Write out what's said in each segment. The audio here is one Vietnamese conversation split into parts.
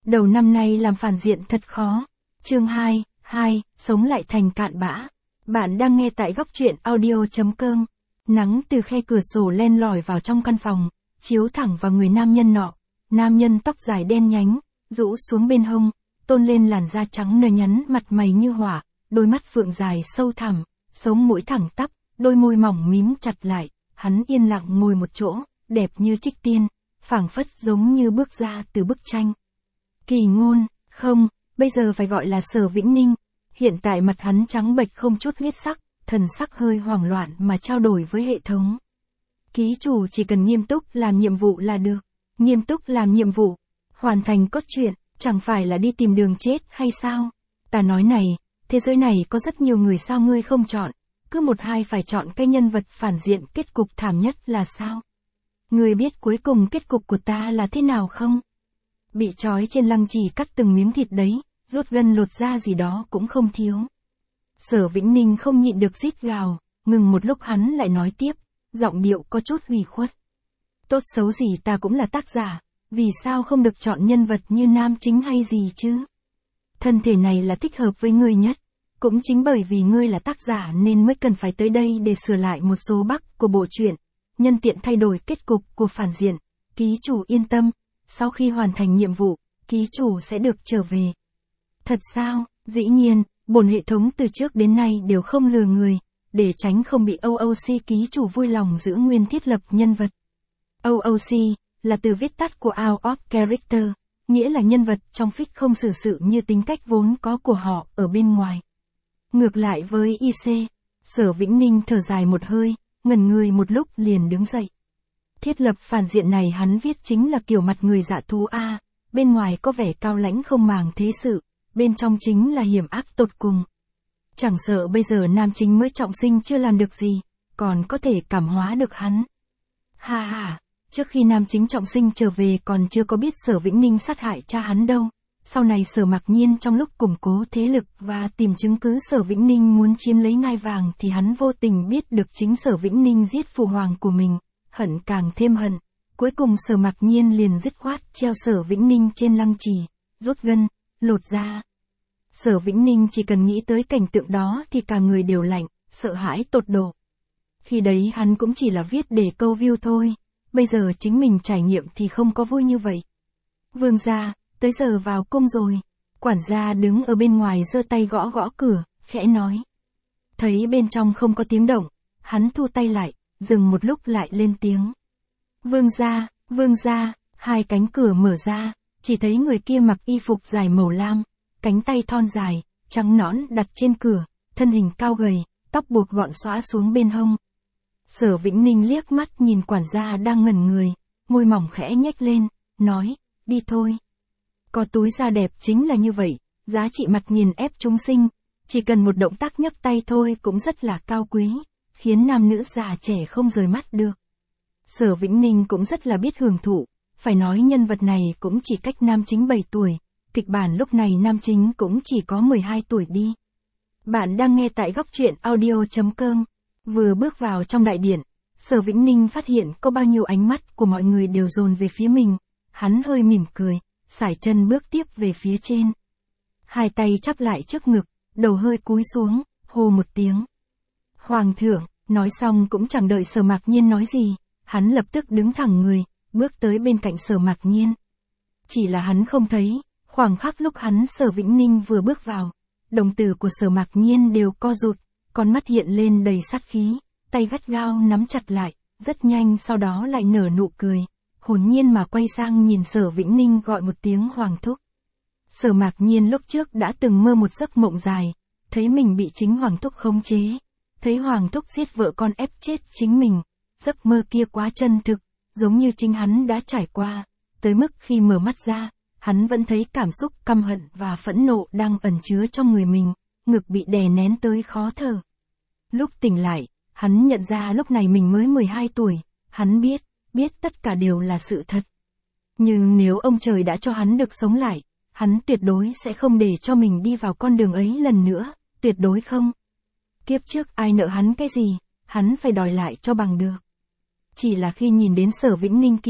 Đầu năm nay làm phản diện thật khó. Chương 2, sống lại thành cạn bã. Bạn đang nghe tại góc truyện audio.com. Nắng từ khe cửa sổ len lỏi vào trong căn phòng, chiếu thẳng vào người nam nhân nọ. Nam nhân tóc dài đen nhánh, rũ xuống bên hông, tôn lên làn da trắng nõn nhắn, mặt mày như hỏa, đôi mắt phượng dài sâu thẳm, sống mũi thẳng tắp, đôi môi mỏng mím chặt lại. Hắn yên lặng ngồi một chỗ, đẹp như trích tiên, phảng phất giống như bước ra từ bức tranh. Kỳ Ngôn, không, bây giờ phải gọi là Sở Vĩnh Ninh. Hiện tại mặt hắn trắng bệch không chút huyết sắc, thần sắc hơi hoảng loạn mà trao đổi với hệ thống. Ký chủ chỉ cần nghiêm túc làm nhiệm vụ là được. Nghiêm túc làm nhiệm vụ, hoàn thành cốt truyện, chẳng phải là đi tìm đường chết hay sao? Ta nói này, thế giới này có rất nhiều người, sao ngươi không chọn? Cứ một hai phải chọn cái nhân vật phản diện, kết cục thảm nhất là sao? Ngươi biết cuối cùng kết cục của ta là thế nào không? Bị trói trên lăng trì cắt từng miếng thịt đấy, rút gân lột da gì đó cũng không thiếu. Sở Vĩnh Ninh không nhịn được rít gào, ngừng một lúc hắn lại nói tiếp, giọng điệu có chút ủy khuất. Tốt xấu gì ta cũng là tác giả, vì sao không được chọn nhân vật như nam chính hay gì chứ? Thân thể này là thích hợp với ngươi nhất, cũng chính bởi vì ngươi là tác giả nên mới cần phải tới đây để sửa lại một số bug của bộ truyện, nhân tiện thay đổi kết cục của phản diện. Ký chủ yên tâm, sau khi hoàn thành nhiệm vụ, ký chủ sẽ được trở về. Thật sao? Dĩ nhiên, bổn hệ thống từ trước đến nay đều không lừa người, để tránh không bị OOC, ký chủ vui lòng giữ nguyên thiết lập nhân vật. OOC là từ viết tắt của Out of Character, nghĩa là nhân vật trong fic không xử sự như tính cách vốn có của họ ở bên ngoài. Ngược lại với IC, Sở Vĩnh Ninh thở dài một hơi, ngẩn người một lúc liền đứng dậy. Thiết lập phản diện này hắn viết chính là kiểu mặt người dạ thú A, bên ngoài có vẻ cao lãnh không màng thế sự, bên trong chính là hiểm ác tột cùng. Chẳng sợ bây giờ nam chính mới trọng sinh chưa làm được gì, còn có thể cảm hóa được hắn. Ha ha, trước khi nam chính trọng sinh trở về còn chưa có biết Sở Vĩnh Ninh sát hại cha hắn đâu. Sau này Sở Mạc Nhiên trong lúc củng cố thế lực và tìm chứng cứ Sở Vĩnh Ninh muốn chiếm lấy ngai vàng thì hắn vô tình biết được chính Sở Vĩnh Ninh giết phụ hoàng của mình, hận càng thêm hận. Cuối cùng Sở Mạc Nhiên liền dứt khoát treo Sở Vĩnh Ninh trên lăng trì, rút gân, lột da. Sở Vĩnh Ninh chỉ cần nghĩ tới cảnh tượng đó thì cả người đều lạnh, sợ hãi tột độ. Khi đấy hắn cũng chỉ là viết để câu view thôi, bây giờ chính mình trải nghiệm thì không có vui như vậy. Vương gia, tới giờ vào cung rồi. Quản gia đứng ở bên ngoài giơ tay gõ gõ cửa, khẽ nói. Thấy bên trong không có tiếng động, hắn thu tay lại, dừng một lúc lại lên tiếng. Vương gia, hai cánh cửa mở ra, chỉ thấy người kia mặc y phục dài màu lam, cánh tay thon dài, trắng nõn đặt trên cửa, thân hình cao gầy, tóc buộc gọn xõa xuống bên hông. Sở Vĩnh Ninh liếc mắt nhìn quản gia đang ngẩn người, môi mỏng khẽ nhếch lên, nói, đi thôi. Có túi da đẹp chính là như vậy, giá trị mặt nghiền ép chúng sinh, chỉ cần một động tác nhấc tay thôi cũng rất là cao quý, khiến nam nữ già trẻ không rời mắt được. Sở Vĩnh Ninh cũng rất là biết hưởng thụ, phải nói nhân vật này cũng chỉ cách nam chính 7 tuổi, kịch bản lúc này nam chính cũng chỉ có 12 tuổi đi. Bạn đang nghe tại góc truyện audio.com. Vừa bước vào trong đại điện, Sở Vĩnh Ninh phát hiện có bao nhiêu ánh mắt của mọi người đều dồn về phía mình, hắn hơi mỉm cười, sải chân bước tiếp về phía trên. Hai tay chắp lại trước ngực, đầu hơi cúi xuống, hô một tiếng. Hoàng thượng, nói xong cũng chẳng đợi Sở Mạc Nhiên nói gì, hắn lập tức đứng thẳng người, bước tới bên cạnh Sở Mạc Nhiên. Chỉ là hắn không thấy, khoảng khắc lúc Sở Vĩnh Ninh vừa bước vào, đồng tử của Sở Mạc Nhiên đều co rụt, con mắt hiện lên đầy sát khí, tay gắt gao nắm chặt lại, rất nhanh sau đó lại nở nụ cười, hồn nhiên mà quay sang nhìn Sở Vĩnh Ninh gọi một tiếng Hoàng thúc. Sở Mạc Nhiên lúc trước đã từng mơ một giấc mộng dài, thấy mình bị chính Hoàng thúc khống chế, thấy Hoàng thúc giết vợ con ép chết chính mình, giấc mơ kia quá chân thực, giống như chính hắn đã trải qua, tới mức khi mở mắt ra, hắn vẫn thấy cảm xúc căm hận và phẫn nộ đang ẩn chứa trong người mình, ngực bị đè nén tới khó thở. Lúc tỉnh lại, hắn nhận ra lúc này mình mới 12 tuổi, hắn biết tất cả đều là sự thật. Nhưng nếu ông trời đã cho hắn được sống lại, hắn tuyệt đối sẽ không để cho mình đi vào con đường ấy lần nữa, tuyệt đối không. Kiếp trước ai nợ hắn cái gì, hắn phải đòi lại cho bằng được. Chỉ là khi nhìn đến Sở Vĩnh Ninh kia,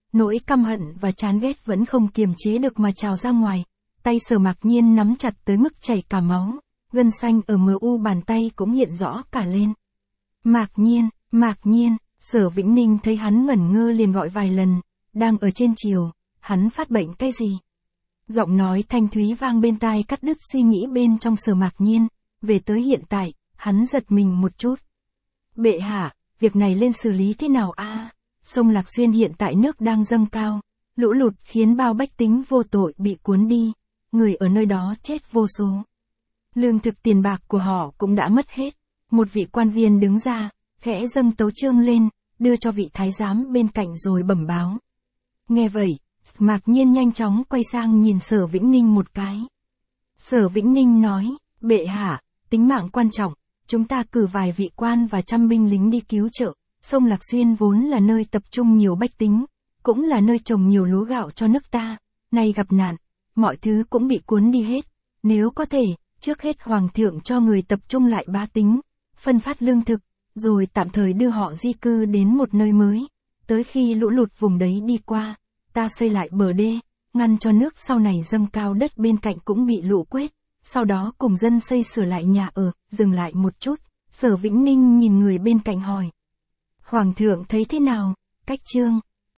Nỗi căm hận và chán ghét vẫn không kiềm chế được mà trào ra ngoài. Tay Sở Mạc Nhiên nắm chặt tới mức chảy cả máu, gân xanh ở mu bàn tay cũng hiện rõ cả lên. Mạc Nhiên, Sở Vĩnh Ninh thấy hắn ngẩn ngơ liền gọi vài lần, đang ở trên chiều, hắn phát bệnh cái gì? Giọng nói thanh thúy vang bên tai cắt đứt suy nghĩ bên trong Sở Mạc Nhiên, về tới hiện tại, hắn giật mình một chút. Bệ hạ, việc này lên xử lý thế nào a? Sông Lạc Xuyên hiện tại nước đang dâng cao, lũ lụt khiến bao bách tính vô tội bị cuốn đi, người ở nơi đó chết vô số. Lương thực tiền bạc của họ cũng đã mất hết. Một vị quan viên đứng ra, khẽ dâng tấu chương lên, đưa cho vị thái giám bên cạnh rồi bẩm báo. Nghe vậy, Mạc Nhiên nhanh chóng quay sang nhìn Sở Vĩnh Ninh một cái. Sở Vĩnh Ninh nói, bệ hạ, tính mạng quan trọng, chúng ta cử vài vị quan và trăm binh lính đi cứu trợ. Sông Lạc Xuyên vốn là nơi tập trung nhiều bách tính, cũng là nơi trồng nhiều lúa gạo cho nước ta, nay gặp nạn, mọi thứ cũng bị cuốn đi hết. Nếu có thể, trước hết Hoàng thượng cho người tập trung lại bá tính, phân phát lương thực, rồi tạm thời đưa họ di cư đến một nơi mới. Tới khi lũ lụt vùng đấy đi qua, ta xây lại bờ đê, ngăn cho nước sau này dâng cao, đất bên cạnh cũng bị lũ quét, sau đó cùng dân xây sửa lại nhà ở. Dừng lại một chút, Sở Vĩnh Ninh nhìn người bên cạnh hỏi. Hoàng thượng thấy thế nào? Cách chương